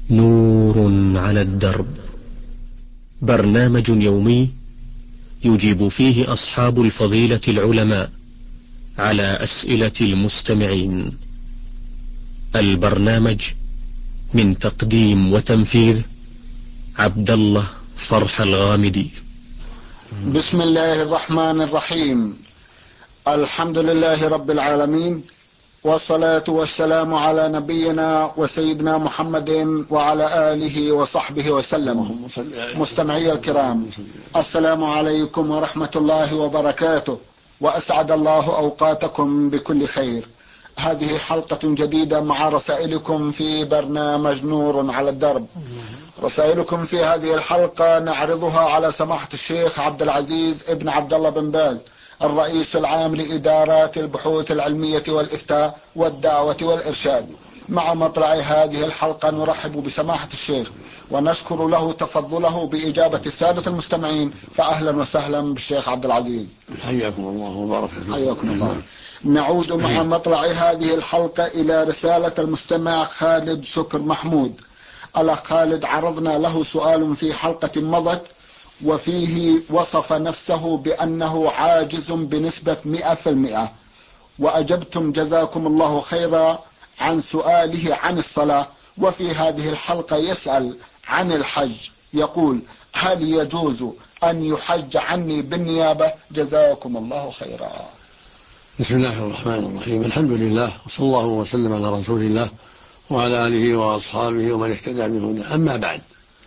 نور على الدرب، برنامج يومي يجيب فيه أصحاب الفضيلة العلماء على أسئلة المستمعين. البرنامج من تقديم وتنفيذ عبد الله فرح الغامدي. بسم الله الرحمن الرحيم. الحمد لله رب العالمين، والصلاة والسلام على نبينا وسيدنا محمد وعلى آله وصحبه وسلم. مستمعي الكرام، السلام عليكم ورحمة الله وبركاته، وأسعد الله أوقاتكم بكل خير. هذه حلقة جديدة مع رسائلكم في برنامج نور على الدرب. رسائلكم في هذه الحلقة نعرضها على سماحة الشيخ عبد العزيز ابن عبد الله بن باز، الرئيس العام لإدارات البحوث العلمية والإفتاء والدعوة والإرشاد. مع مطلع هذه الحلقة نرحب بسماحة الشيخ ونشكر له تفضله بإجابة السادة المستمعين، فأهلا وسهلا بالشيخ عبد العزيز. حياكم الله وبارك فيكم. حياكم الله. نعود مع مطلع هذه الحلقة إلى رسالة المستمع خالد شكر محمود. الأخ خالد عرضنا له سؤال في حلقة مضت، وفيه وصف نفسه بأنه عاجز بنسبة 100%، وأجبتم جزاكم الله خيرا عن سؤاله عن الصلاة. وفي هذه الحلقة يسأل عن الحج، يقول: هل يجوز أن يحج عني بالنيابة؟ جزاكم الله خيرا. بسم الله الرحمن الرحيم. الحمد لله، وصلى الله وسلم على رسول الله وعلى آله وأصحابه ومن اهتدى بهداه. أما بعد،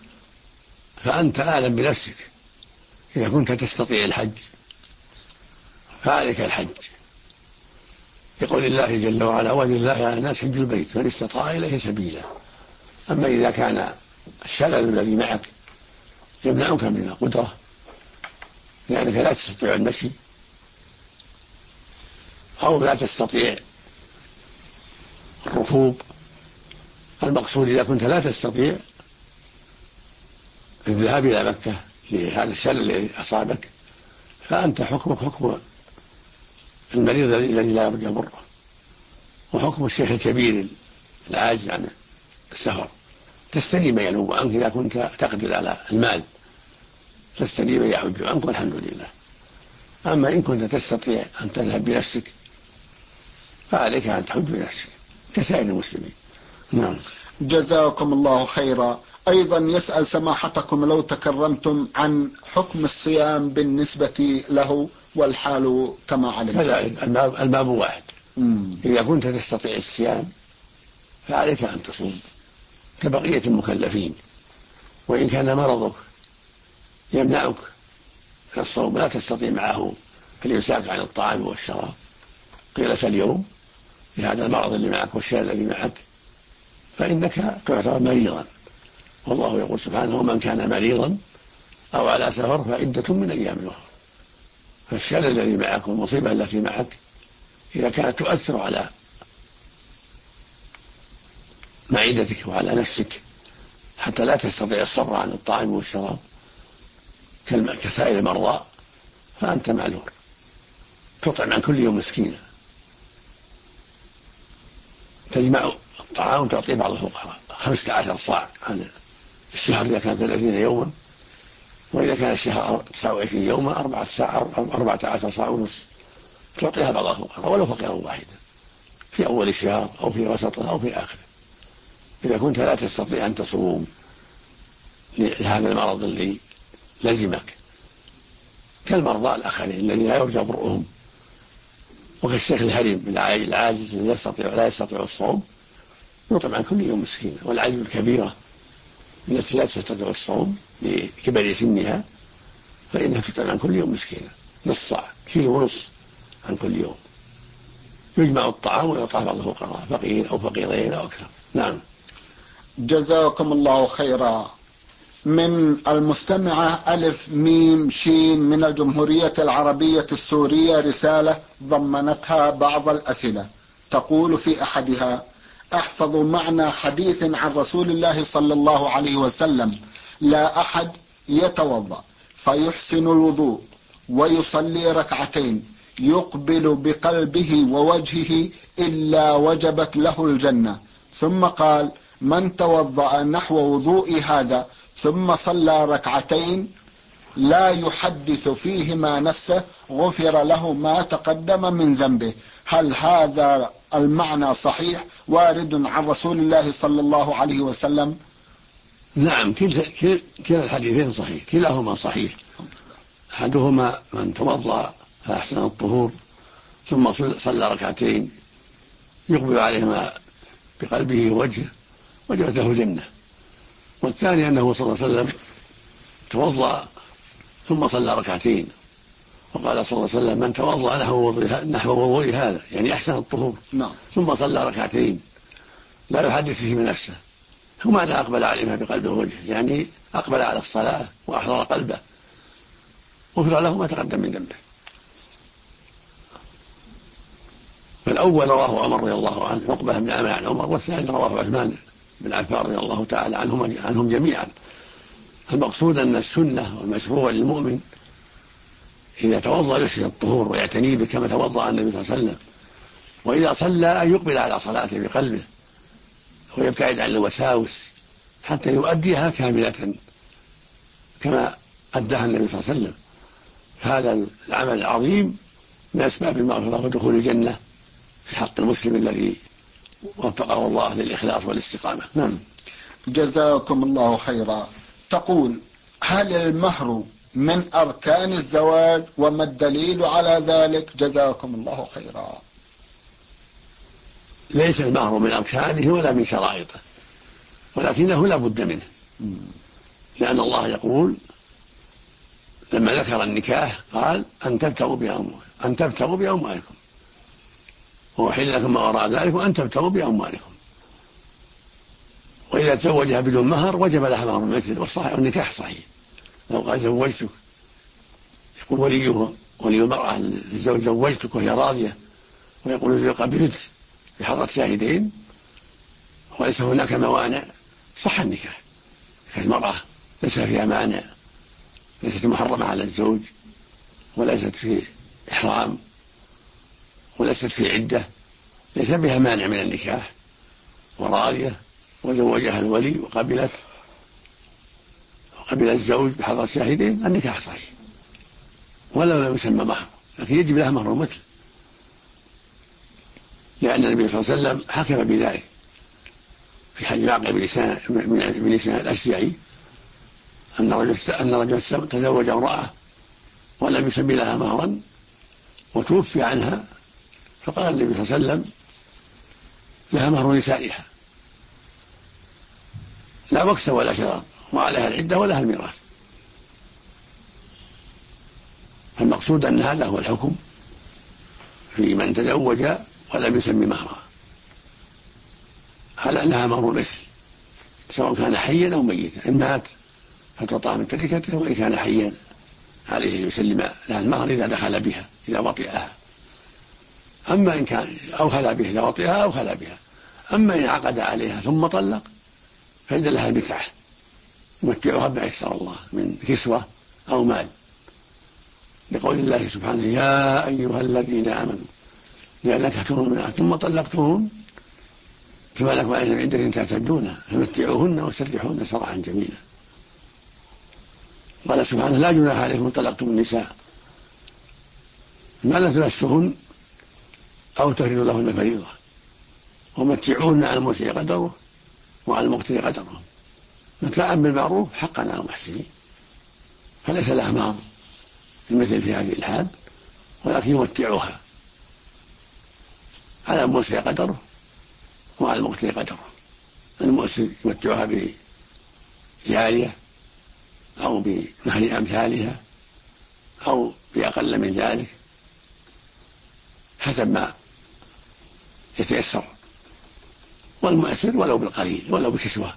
فأنت أعلم بنفسك. إذا كنت تستطيع الحج فعليك الحج، يقول الله جل وعلا: ولله على الناس حج البيت من استطاع إليه سبيلا. أما إذا كان الشلل الذي معك يمنعك من القدرة لأنك لا تستطيع المشي، أو لا تستطيع الركوب، المقصود إذا كنت لا تستطيع الذهاب إلى مكة لهذا الشلل الذي أصابك، فأنت حكمك حكم المريض الذي لا يرجى بره، وحكم الشيخ الكبير العاجز عن السفر. تستني من ينوب عنك إذا كنت تقدر على المال، تستني من يحج عنك، والحمد لله. أما إن كنت تستطيع أن تذهب بنفسك فعليك أن تحج بنفسك كسائر المسلمين. نعم. جزاكم الله خيرا. أيضا يسأل سماحتكم لو تكرمتم عن حكم الصيام بالنسبة له والحال كما علمت. الباب واحد. إذا كنت تستطيع الصيام فعليك أن تصوم كبقية المكلفين، وإن كان مرضك يمنعك من الصوم لا تستطيع معه الإمساك عن الطعام والشراب طيلة اليوم لهذا المرض اللي معك والشلل الذي معك، فإنك تعتبر مريضا، والله يقول سبحانه: ومن كان مريضا أو على سفر فعدة من أيام أخرى. فالشلل الذي معك والمصيبة التي معك إذا كانت تؤثر على معدتك وعلى نفسك حتى لا تستطيع الصبر عن الطعام والشراب كسائر المرضى، فأنت معذور. تطعم عن كل يوم مسكينة، تجمع الطعام وتعطيه بعض الفقراء 15 صاع عن الشهر إذا كان 30 يوما، وإذا كان الشهر 29 يوما 14 صاع ونصف تعطيها بعض الفقراء ولو فقيرا واحدا في أول الشهر أو في وسطه أو في آخره. إذا كنت لا تستطيع أن تصوم لهذا المرض الذي لزمك كالمرضى الآخرين الذين لا يرجى برؤهم، وكالشيخ الهرم العاجز الذي لا يستطيع الصوم، يطعم عن كل يوم مسكينة. والعجز الكبيرة التي لا تستطيع الصوم لكبر سنها فإنها تطعم عن كل يوم مسكينة، نص صاع، كيلو ونص عن كل يوم، يجمع الطعام ويعطى بعض الفقراء، فقير أو فقيرين أو أكثر. نعم. جزاكم الله خيرا. من المستمعة ألف ميم شين من الجمهورية العربية السورية رسالة ضمنتها بعض الأسئلة، تقول في أحدها: أحفظ معنى حديث عن رسول الله صلى الله عليه وسلم: لا أحد يتوضأ فيحسن الوضوء ويصلي ركعتين يقبل بقلبه ووجهه إلا وجبت له الجنة. ثم قال: من توضأ نحو وضوء هذا ثم صلى ركعتين لا يحدث فيهما نفسه غفر له ما تقدم من ذنبه. هل هذا المعنى صحيح وارد عن رسول الله صلى الله عليه وسلم؟ نعم، كلا الحديثين صحيح، كلاهما صحيح. أحدهما من توضأ فأحسن الطهور ثم صلى ركعتين يقبل عليهما بقلبه ووجهه وجبت له الجنة. والثاني أنه صلى الله عليه وسلم توضأ ثم صلى ركعتين، وقال صلى الله عليه وسلم من توضأ نحو وضوء هذا، يعني أحسن الطهور، ثم صلى ركعتين لا يحدث فيه من نفسه، هو معنى أقبل عليها بقلبه ووجهه، يعني أقبل على الصلاة وأحضر قلبه غفر له ما تقدم من ذنبه. فالأول رواه عمر رضي الله عنه عقبة بن عامر عن عمر، والثاني رواه عثمان بن عفان رضي الله تعالى عنهم جميعا. المقصود أن السنة والمشروع للمؤمن إذا توضأ يحسن الطهور ويعتني به كما توضأ النبي صلى الله عليه وسلم، وإذا صلى أن يقبل على صلاته بقلبه ويبتعد عن الوساوس حتى يؤديها كاملة كما أداها النبي صلى الله عليه وسلم. هذا العمل العظيم من أسباب المغفرة ودخول الجنة في حق المسلم الذي وفقه الله للإخلاص والاستقامة. نعم. جزاكم الله خيرا. تقول: هل المهر من أركان الزواج وما الدليل على ذلك؟ جزاكم الله خيرا. ليس المهر من أركانه ولا من شرائطه، ولكنه لا بد منه، لأن الله يقول لما ذكر النكاح قال أن تبتغوا بأموالكم وأحل لكم ما وراء ذلك وأن تبتغوا بأموالكم. وإذا تزوجها بدون مهر وجب لها مهر المثل، والصحيح النكاح صحيح. لو قال زوجتك يقول ولي المرأة للزوج زوجتك وهي راضية، ويقول الزوج قبلت بحضرة شاهدين وليس هناك موانع، صح النكاح. كالمرأة ليس فيها مانع، ليست محرمة على الزوج، وليست في إحرام، وليست في عدة، ليس بها مانع من النكاح، وراضية وزوجها الولي وقبل الزوج بحضرة شاهدين، النكاح صحيح ولا لم يسمى مهر، لكن يجب لها مهر مثل، لأن النبي صلى الله عليه وسلم حكم بذلك في حديث معقل بن لسان الأشجعي أن رجل تزوج امرأة ولم يسمي لها مهرا وتوفي عنها، فقال النبي صلى الله عليه وسلم لها مهر نسائها لا وكس ولا شرار، وعليها العدة ولها الميراث. فالمقصود أن هذا هو الحكم في من تزوج ولم يسمي مهرا، على أنها مهر مثل سواء كان حيا أو ميتا، إن مات فتعطى من تركته، وإن كان حيا عليه أن يسلم لها المهر إذا دخل بها إذا وطئها، أما إن كان أو خلا بها إذا وطئها أو خلا بها. أما إن عقد عليها ثم طلق فإن لها المتعة يمتعها بما يسر الله من كسوة أو مال، لقول الله سبحانه يا أيها الذين آمنوا لأن تحكموا منها ثم طلقتهن كما لكم عليهن من عدة تعتدون فمتعوهن وسرحوهن سراحا جميلا. قال سبحانه لا جناح عليكم طلقتم النساء ما لا تمسهن أو تفرضوا لهن فريضة ومتعوهن على الموسع قدره وعلى المقتر قدره متاعا بالمعروف حقا على المحسنين. فليس لها مهر المثل في هذه الحال، ولكن يمتعها على الموسع قدره وعلى المقتر قدره. المؤسر يمتعها بجارية أو بمهر أمثالها أو بأقل من ذلك حسب ما يتيسر، والمؤسر ولو بالقليل ولو بكسوة.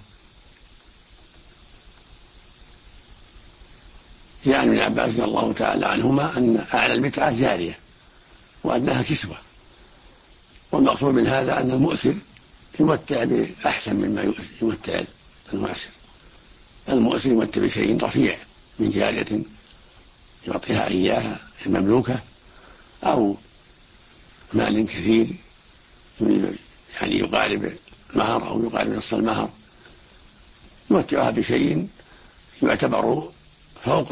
يعني ابن عباس رضي الله تعالى عنهما أن أعلى المتعة جارية وأدناها كسوة، والمقصود من هذا أن المؤسر يمتع بأحسن مما يمتع المؤسر. المؤسر يمتع بشيء رفيع من جارية يعطيها إياها المملوكة أو مال كثير يعني يقارب المهر أو يقال نصف المهر، يمتعها بشيء يعتبر فوق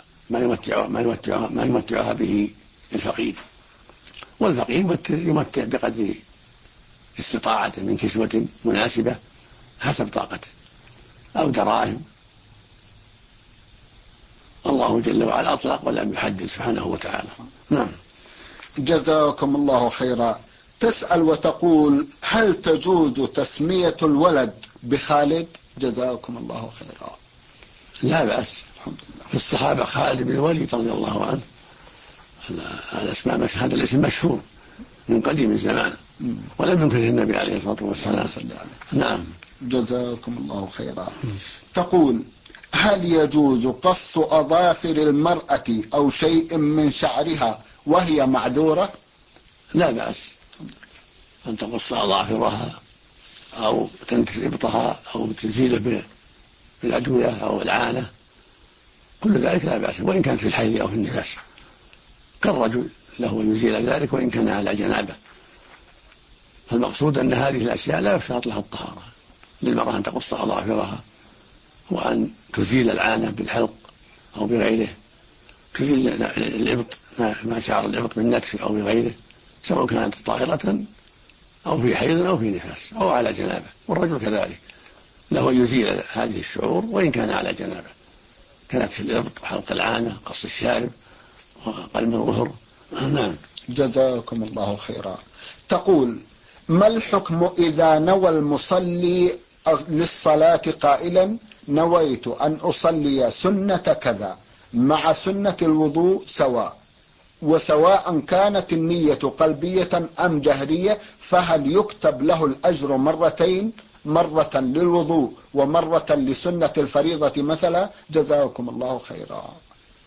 ما يمتعها به الفقير. والفقير يمتع بقدر استطاعته من كسوة مناسبة حسب طاقته أو دراهم. الله جل وعلا أطلق ولم يحدد سبحانه وتعالى. نعم. جزاكم الله خيرا. تسأل وتقول: هل تجوز تسمية الولد بخالد؟ جزاكم الله خيرا. لا بأس. في الصحابة خالد بن الوليد رضي الله عنه، هذا الاسم مشهور من قديم الزمان ولم ينكره النبي عليه الصلاة والسلام. نعم. جزاكم الله خيرا. تقول: هل يجوز قص أظافر المرأة أو شيء من شعرها وهي معذورة؟ لا بأس أن تقص أظافرها أو تنتف إبطها أو تزيله بالأدوية أو العانة، كل ذلك لا بأس، وإن كانت في الحيض أو في النفاس، كالرجل له يزيل ذلك وإن كان على جنابه. فالمقصود أن هذه الأشياء لا يشترط لها الطهارة، للمرأة أن تقص أظافرها وأن تزيل العانة بالحلق أو بغيره، تزيل الإبط ما شعر الإبط بالنتف أو بغيره، سواء كانت طاهرة أو في حيض أو في نفاس أو على جنابه. والرجل كذلك له يزيل هذه الشعور وإن كان على جنابه، كانت في الإبط وحلق العانة، قص الشارب وقلم الظهر. نعم. جزاكم الله خيرا. تقول: ما الحكم إذا نوى المصلي للصلاة قائلا: نويت أن أصلي سنة كذا مع سنة الوضوء سواء، وسواء كانت النية قلبية أم جهرية، فهل يكتب له الأجر مرتين، مرة للوضوء ومرة لسنة الفريضة مثلا؟ جزاكم الله خيرا.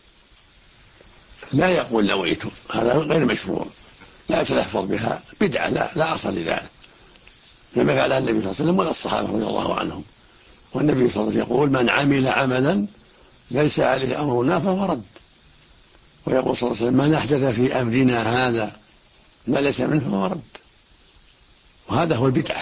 لا يقول نويت، هذا غير مشروع، لا يتلفظ بها، بدعة، لا أصل لذلك، لما فعلها النبي صلى الله عليه وسلم ولا الصحابة رضي الله عنهم. والنبي صلى الله عليه وسلم يقول: من عمل عملا ليس عليه أمرنا فهو رد. ويقول صلى الله عليه وسلم: من أحدث في أمرنا هذا ما ليس منه فهو رد. وهذا هو البدعة،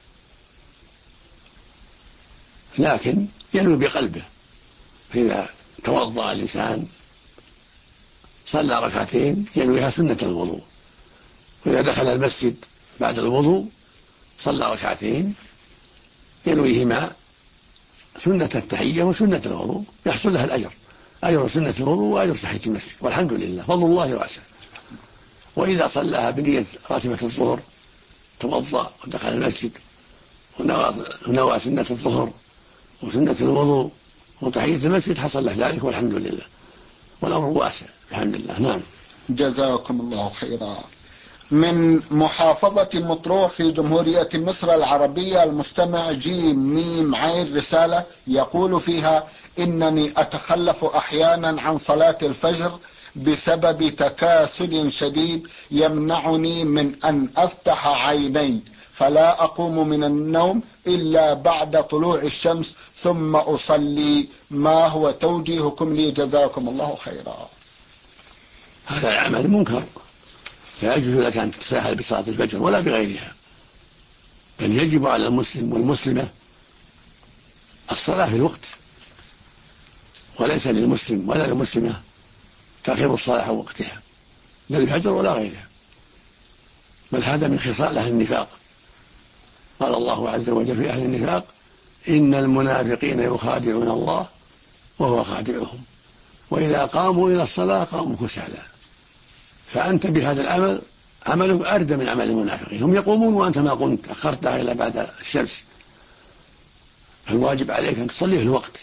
لكن ينوي بقلبه. فإذا توضأ الإنسان صلى ركعتين ينويها سنة الوضوء، وإذا دخل المسجد بعد الوضوء صلى ركعتين ينويهما سنة التحية وسنة الوضوء، يحصل لها الأجر، أجر سنة الوضوء وأجر تحية المسجد، والحمد لله، فضل الله واسع. وإذا صلىها بنية راتبة الظهر، توضأ ودخل المسجد ونوى سنة الظهر وسنة الوضوء وتحية المسجد، حصل له ذلك والحمد لله، والأمر واسع الحمد لله. نعم. جزاكم الله خيرا. من محافظة مطروح في جمهورية مصر العربية، المستمع جيم ميم عين رسالة يقول فيها: إنني أتخلف أحيانا عن صلاة الفجر بسبب تكاسل شديد يمنعني من أن أفتح عيني، فلا أقوم من النوم إلا بعد طلوع الشمس ثم أصلي. ما هو توجيهكم لي؟ جزاكم الله خيرا. هذا العمل منكر، لا يجوز لك أن تتساهل بصلاة الفجر ولا بغيرها، بل يجب على المسلم والمسلمة الصلاة في الوقت، وليس للمسلم ولا للمسلمة تأخير الصلاة عن وقتها، لا الفجر ولا غيرها، بل هذا من خصال أهل النفاق. قال الله عز وجل في أهل النفاق: إن المنافقين يخادعون الله وهو خادعهم وإذا قاموا إلى الصلاة قاموا كسالى. فأنت بهذا العمل عملك أردى من عمل المنافقين، هم يقومون وأنت ما قمت، أخرتها إلى بعد الشمس. فالواجب عليك أن تصلي في الوقت،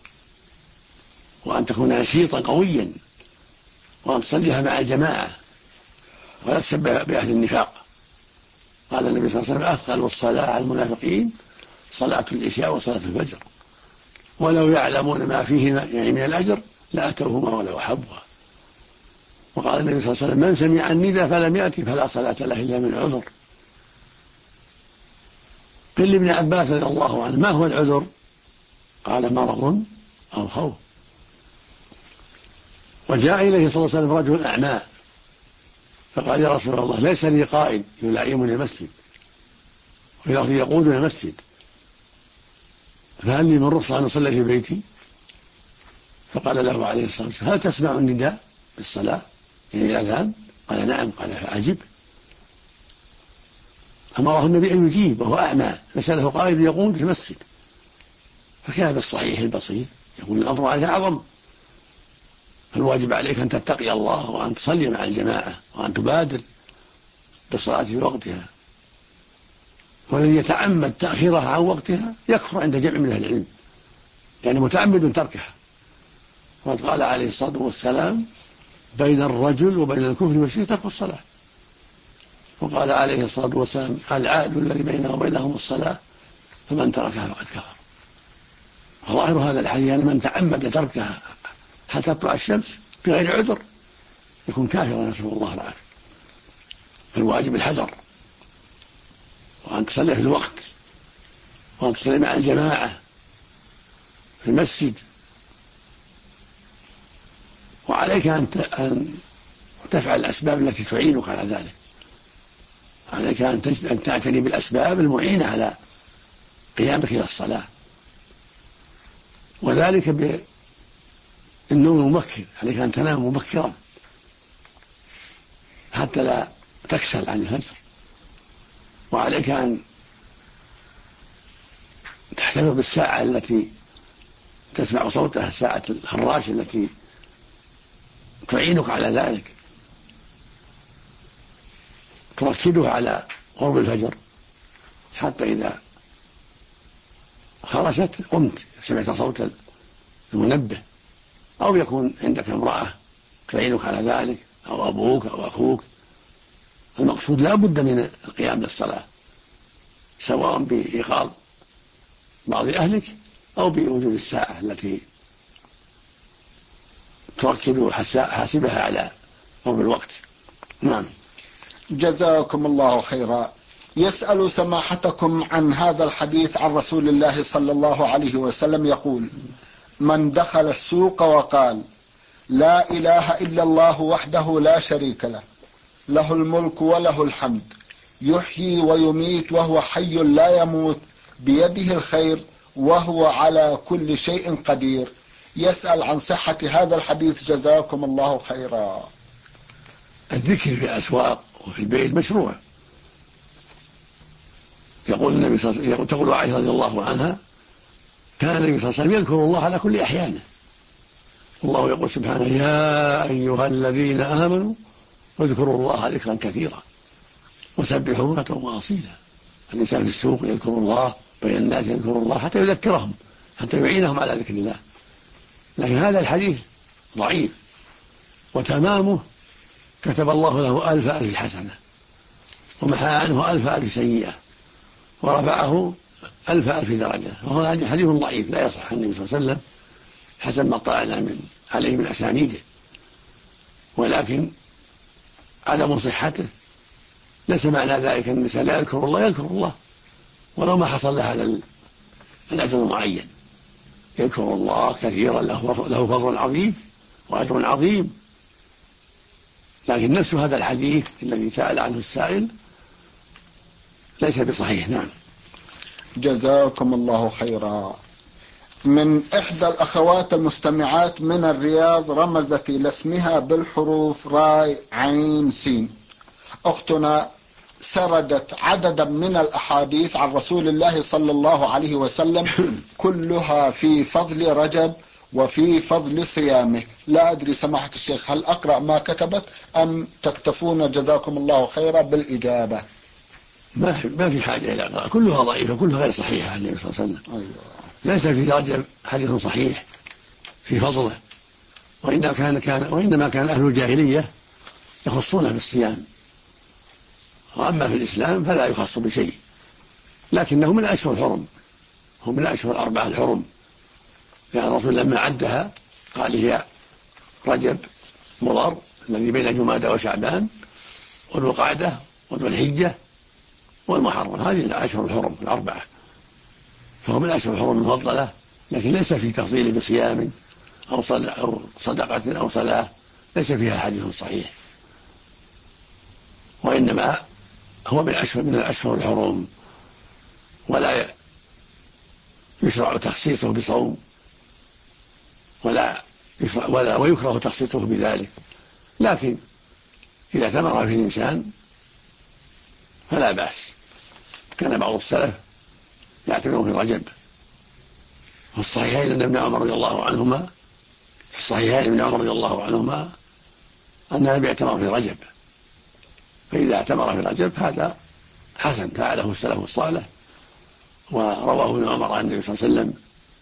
وأن تكون نشيطا قويا، وأن تصليها مع الجماعة، ولا تشبه بأهل النفاق. قال النبي صلى الله عليه وسلم: أثقل الصلاة على المنافقين صلاة العشاء وصلاة الفجر، ولو يعلمون ما فيهما يعني من الأجر لأتوهما ولو حبوا. وقال النبي صلى الله عليه وسلم: من سمع الندى فلم يأتي فلا صلاة له إلا من عذر. قيل لابن عباس رضي الله عنه: ما هو العذر؟ قال: مرض أو خوف. وجاء إليه صلى الله عليه وسلم رجل أعمى فقال: يا رسول الله، ليس لي قائد يلائمني المسجد وفي لفظ يقودون المسجد، فهل لي من رخصة أن أصلي في بيتي؟ فقال له عليه الصلاة والسلام: هل تسمع النداء بالصلاة يعني الأذان؟ قال: نعم. قال: فأجب. أمره النبي أن يجيب وهو أعمى، فسأله قائد يقود في المسجد، فكان بالصحيح البصير يقول الأمر عليه أعظم، فالواجب عليك أن تتقي الله وأن تصلي مع الجماعة وأن تبادر بالصلاة في وقتها، والذي يتعمد تأخيرها عن وقتها يكفر عند جمع من أهل العلم، يعني متعمد تركها. وقد قال عليه الصلاة والسلام: بين الرجل وبين الكفر والشرك ترك الصلاة. وقال عليه الصلاة والسلام: العهد الذي بينه وبينهم الصلاة فمن تركها فقد كفر. ظاهر هذا الحديث أن من تعمد تركها حتى تطلع الشمس بغير عذر يكون كافرا، نسأل الله العافية. فالواجب الحذر، وأن تصلي في الوقت، وأن تصلي مع الجماعة في المسجد، وعليك أن تفعل الأسباب التي تعينك على ذلك. عليك أن تعتني بالأسباب المعينة على قيامك إلى الصلاة، وذلك بالنوم المبكر. عليك أن تنام مبكرا حتى لا تكسل عن الفجر، وعليك أن تحتفظ بالساعة التي تسمع صوتها، ساعة الخراش التي تعينك على ذلك، تركدها على قرب الفجر حتى إذا خرجت قمت سمعت صوت المنبه، أو يكون عندك امرأة تعينك على ذلك، أو أبوك أو أخوك. المقصود لا بد من القيام للصلاة، سواء بإيقاظ بعض أهلك أو بوجود الساعة التي تركب حاسبها على قرب الوقت. نعم. جزاكم الله خيرا. يسأل سماحتكم عن هذا الحديث عن رسول الله صلى الله عليه وسلم يقول: من دخل السوق وقال: لا إله إلا الله وحده لا شريك له، له الملك وله الحمد، يحيي ويميت وهو حي لا يموت، بيده الخير وهو على كل شيء قدير. يسأل عن صحة هذا الحديث جزاكم الله خيرا. الذكر في الأسواق وفي البيت مشروع. يقول النبي صلى الله عليه وسلم، تقول عائشة رضي الله عنها: كان النبي صلى الله عليه وسلم يذكر الله على كل أحيانه. الله يقول سبحانه: يا أيها الذين آمنوا اذكروا الله ذكرا كثيرا وسبحوه بكرة وأصيلا. الإنسان في السوق يذكر الله، بين الناس يذكر الله حتى يذكرهم، حتى يعينهم على ذكر الله. لكن هذا الحديث ضعيف، وتمامه: كتب الله له 1000 حسنة ومحى عنه 1000 سيئة ورفعه 1000 درجة. وهو حديث ضعيف لا يصح عن النبي صلى الله عليه وسلم حسب ما اطلعنا عليه من أسانيده، ولكن عدم صحته ليس معنى ذلك أن الإنسان لا يذكر الله، يذكر الله ولو ما حصل له هذا الأجر المعين. يذكر الله كثيرا، له فضل عظيم وأجر عظيم، لكن نفس هذا الحديث الذي سأل عنه السائل ليس بصحيح. نعم. جزاكم الله خيرا. من إحدى الأخوات المستمعات من الرياض رمزت إلى اسمها بالحروف راء عين سين. أختنا سردت عددا من الأحاديث عن رسول الله صلى الله عليه وسلم كلها في فضل رجب وفي فضل صيامه. لا أدري سماحة الشيخ هل أقرأ ما كتبت أم تكتفون جزاكم الله خيرا بالإجابة؟ ما في حاجة إلى قراءة، كلها ضعيفة، كلها غير صحيحة عن النبي صلى الله عليه وسلم. أيوة. ليس في رجب حديث صحيح في فضله، وإنما كان أهل الجاهلية يخصونه بالصيام، وأما في الإسلام فلا يخص بشيء، لكنه من الأشهر الحرم، هم من الأشهر 4 الحرم، لأن الرسول لما عدها قال: هي رجب، مضر الذي بين جمادى وشعبان، وذو القعدة وذو الحجة والمحرم. هذه الأشهر الحرم 4، فهو من الأشهر الحرم المفضلة، لكن ليس في تفضيل بصيام أو صدقة أو صلاة، ليس فيها حديث صحيح، وإنما هو من الأشهر الحرم. ولا يشرع تخصيصه بصوم ويكره تخصيصه بذلك، لكن إذا تمر في الإنسان فلا بأس. كان بعض السلف يعتمر في رجب. في الصحيحين أن ابن عمر رضي الله عنهما أن النبي اعتمر في رجب، فإذا اعتمر في رجب هذا حسن، فعله السلف الصالح، ورواه ابن عمر عن النبي صلى الله عليه وسلم.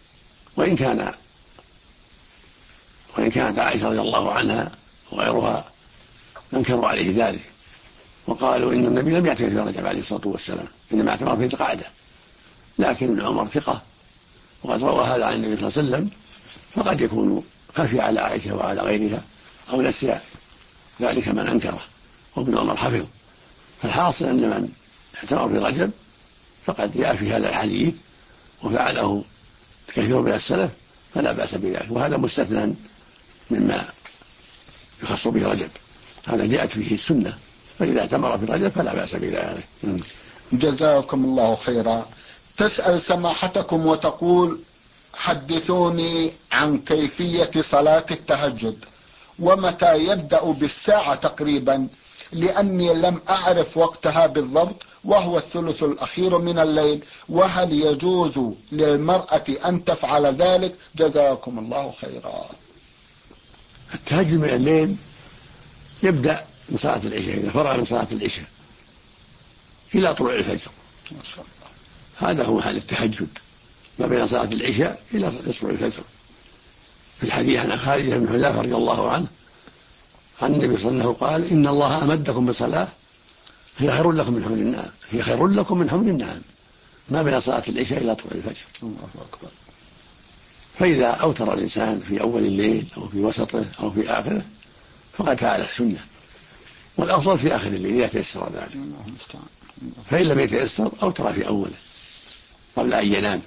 وإن كانت عائشة رضي الله عنها وغيرها أنكروا عليه ذلك، وقالوا إن النبي لم يعتمر في رجب عليه الصلاة والسلام، إنما اعتمر في القعدة. لكن ابن عمر ثقة وقد روى هذا عن النبي صلى الله عليه وسلم، فقد يكون خفي على عائشة وعلى غيرها أو نسي ذلك من أنكره، وابن عمر حفظ. فالحاصل أن من اعتمر في رجب فقد جاء في هذا الحديث وفعله كثير من السلف فلا بأس بذلك، وهذا مستثنى مما يخص به رجب، هذا جاءت فيه السنة، فإذا اعتمر في رجب فلا بأس بذلك. جزاكم الله خيرا. تسأل سماحتكم وتقول: حدثوني عن كيفية صلاة التهجد، ومتى يبدأ بالساعة تقريبا، لأني لم أعرف وقتها بالضبط، وهو الثلث الأخير من الليل، وهل يجوز للمرأة أن تفعل ذلك؟ جزاكم الله خيرا. التهجد من الليل يبدأ من صلاة العشاء، إذا فرغ من صلاة العشاء إلى طلوع الفجر، هذا هو حال التهجد، ما بين صلاة العشاء إلى طلوع الفجر. في الحديث عن خارجة بن حذافة رضي الله عنه عن النبي صلى الله عليه وسلم قال: إن الله أمدكم بصلاة هي خير لكم من حمر النعم، ما بين صلاة العشاء إلى طلوع الفجر. الله أكبر. فإذا أوتر الإنسان في أول الليل أو في وسطه أو في آخره فقد فعل السنة، والأفضل في آخر الليل إذا تيسر ذلك، فإن لم يتيسر أوتر في أوله قبل أن ينام،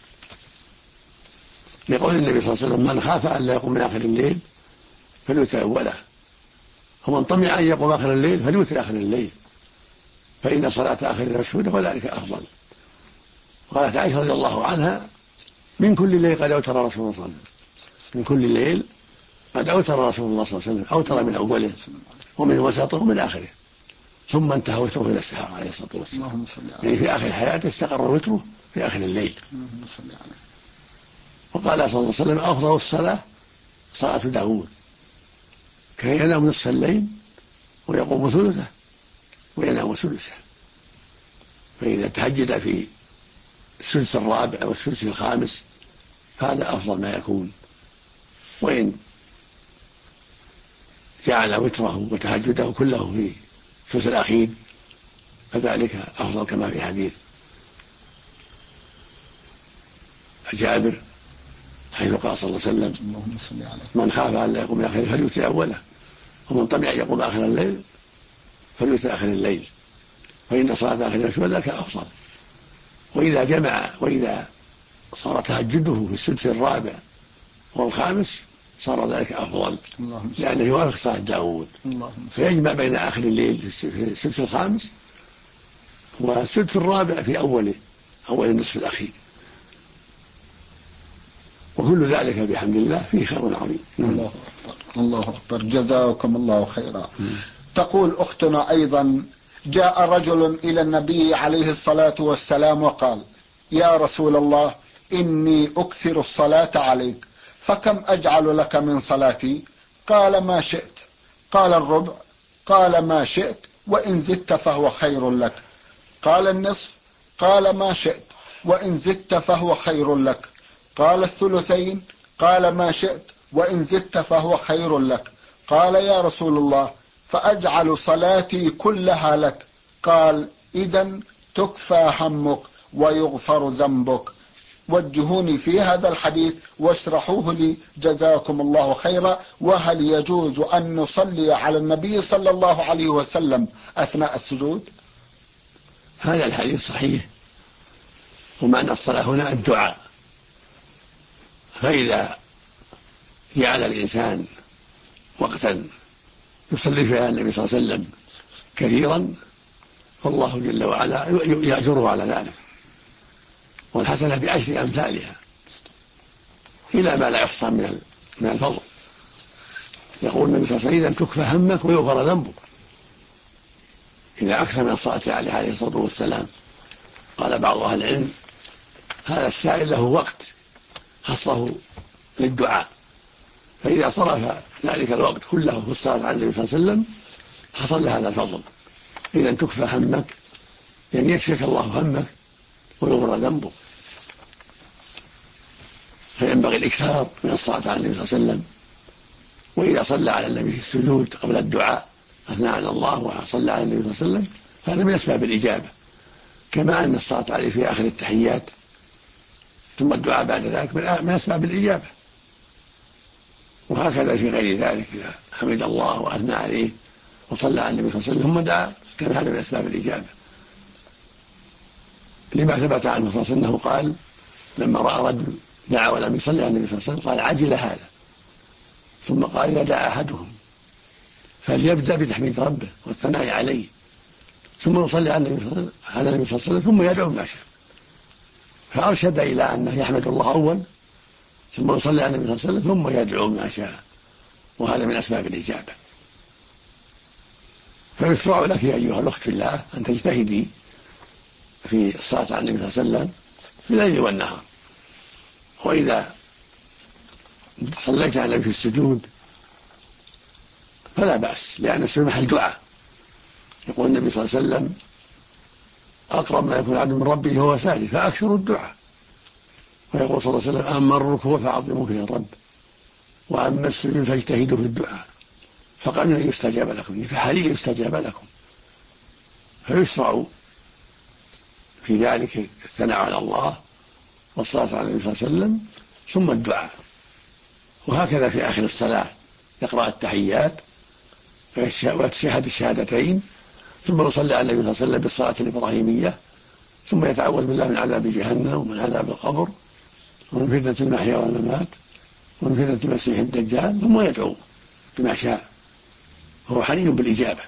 لقول النبي صلى الله عليه وسلم: من خاف أن لا يقوم من آخر الليل فليوتر أوله، ومن طمع أن يقوم آخر الليل فليوتر آخر الليل، فإن صلاة آخر المشهودة وذلك أفضل. قالت عائشة رضي الله عنها: من كل ليل قد أوتر رسول الله صلى الله عليه وسلم، من كل ليل قد أوتر رسول الله صلى الله عليه وسلم، أوتر من أوله ومن وسطه ومن آخره، ثم انتهى وتره إلى السحر عليه الصلاة والسلام، يعني في آخر حياته استقر وتره في آخر الليل. وقال صلى الله عليه وسلم: أفضل الصلاة صلاة داود، كان ينام نصف الليل ويقوم ثلثه وينام ثلثه، فإذا تهجد في الثلث الرابع والثلث الخامس هذا أفضل ما يكون، وإن جعل وتره وتهجده كله في الثلث الأخير فذلك أفضل، كما في حديث جابر حيث قال صلى الله عليه وسلم: من خاف أن لا يقوم آخر فليوتر أوله، ومن طمع أن يقوم آخر الليل فليوتر آخر الليل، فإن صلاة آخر المشهود ذلك أفضل. وإذا صار تهجده في السدس الرابع والخامس صار ذلك أفضل، لأنه يوافق صلاة داود، فيجمع بين آخر الليل في السدس الخامس والسدس الرابع في أول النصف الأخير، وكل ذلك بحمد الله فيه خير عظيم. الله أكبر. جزاكم الله خيرا. تقول أختنا أيضا: جاء رجل إلى النبي عليه الصلاة والسلام وقال: يا رسول الله، إني أكثر الصلاة عليك، فكم أجعل لك من صلاتي؟ قال: ما شئت. قال: الربع. قال: ما شئت، وإن زدت فهو خير لك. قال: النصف. قال: ما شئت، وإن زدت فهو خير لك. قال: الثلثين. قال: ما شئت، وإن زدت فهو خير لك. قال: يا رسول الله، فأجعل صلاتي كلها لك. قال: إذن تكفى همك ويغفر ذنبك. وجهوني في هذا الحديث واشرحوه لي جزاكم الله خيرا. وهل يجوز أن نصلي على النبي صلى الله عليه وسلم أثناء السجود؟ هذا الحديث صحيح، ومعنى الصلاة هنا الدعاء، فإذا جعل الإنسان وقتا يصلي فيها النبي صلى الله عليه وسلم كثيرا فالله جل وعلا يأجره على ذلك، والحسنة بعشر أمثالها إلى ما لا يحصى من الفضل. يقول النبي صلى الله عليه وسلم: تكفى همك ويغفر ذنبك. إذا أكثر من الصلاة عليه الصلاة والسلام. قال بعض أهل العلم: هذا السائل له وقت خصه للدعاء، فإذا صرف ذلك الوقت كله في الصلاة على النبي صلى الله عليه وسلم حصل هذا الفضل. إذا تكفى همك يعني يكفيك الله همك ويغفر ذنبك. فينبغي الإكثار من الصلاة على النبي صلى الله عليه وسلم. وإذا صلى على النبي في السجود قبل الدعاء أثنى على الله وصلى على النبي صلى الله عليه وسلم فهذا من أسباب الإجابة، كما أن الصلاة عليه في آخر التحيات ثم الدعاء بعد ذلك من أسباب الإجابة. وهكذا في غير ذلك، إذا حمد الله وأثنى عليه وصلى على النبي صلى الله عليه وسلم ثم دعا كان هذا من أسباب الإجابة، لما ثبت عنه صلى الله عليه وسلم أنه قال لما رأى رجل دعا ولم يصلي على النبي صلى الله عليه وسلم قال: عجل هذا. ثم قال: إذا دعا أحدهم فليبدأ بتحميد ربه والثناء عليه ثم يصلي على النبي صلى الله عليه وسلم ثم يدعو ما شاء. فأرشد إلى أنه يحمد الله أول ثم يصلي على النبي صلى الله عليه وسلم ثم يدعو ما شاء، وهذا من أسباب الإجابة. فيشرع لك يا أيها الأخت في الله أن تجتهدي في الصلاة على النبي صلى الله عليه وسلم في الليل والنهار. وإذا صليت على النبي في السجود فلا بأس، لأن السجود محل دعاء. يقول النبي صلى الله عليه وسلم: أقرب ما يكون العبد من ربه وهو ساجد فأكثروا الدعاء. ويقول صلى الله عليه وسلم: أما الركوع فعظموا فيه الرب، وأما السجود فاجتهدوا في الدعاء فقبل أن يستجاب لكم، فحري يستجاب لكم. فيشرع في ذلك الثناء على الله والصلاة على النبي صلى الله عليه وسلم ثم الدعاء. وهكذا في آخر الصلاة يقرأ التحيات ويتشهد الشهادتين ثم يصلي على النبي صلى الله عليه وسلم بالصلاة الإبراهيمية ثم يتعوذ بالله من عذاب جهنم ومن عذاب القبر ومن فتنة المحيا والممات ومن فتنة المسيح الدجال ثم يدعو بما شاء، وهو حري بالإجابة.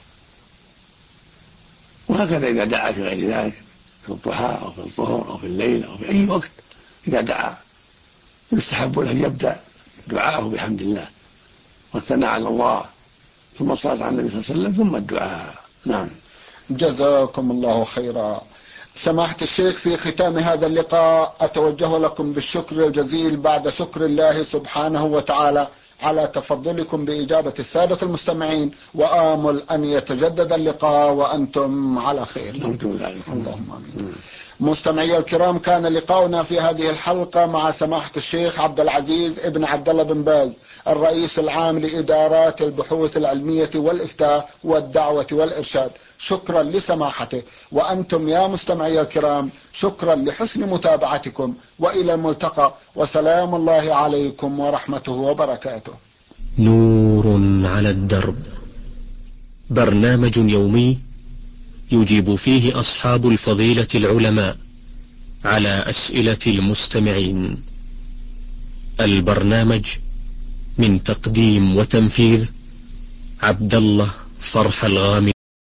وهكذا إذا دعا في غير ذلك في الضحى أو في الظهر أو في الليل أو في أي وقت إذا دعا يستحب له أن يبدأ دعاءه بحمد الله والثناء على الله ثم الصلاة على النبي صلى الله عليه وسلم ثم الدعاء. نعم. جزاكم الله خيرا. سماحة الشيخ، في ختام هذا اللقاء أتوجه لكم بالشكر الجزيل بعد شكر الله سبحانه وتعالى على تفضلكم بإجابة السادة المستمعين، وآمل أن يتجدد اللقاء وأنتم على خير. اللهم آمين. مستمعي الكرام، كان لقاؤنا في هذه الحلقة مع سماحة الشيخ عبد العزيز ابن عبد الله بن باز، الرئيس العام لإدارات البحوث العلمية والإفتاء والدعوة والإرشاد. شكرا لسماحته، وأنتم يا مستمعي الكرام شكرا لحسن متابعتكم، وإلى الملتقى، وسلام الله عليكم ورحمته وبركاته. نور على الدرب، برنامج يومي يجيب فيه أصحاب الفضيلة العلماء على أسئلة المستمعين. البرنامج من تقديم وتنفيذ عبد الله فرح الغامدي.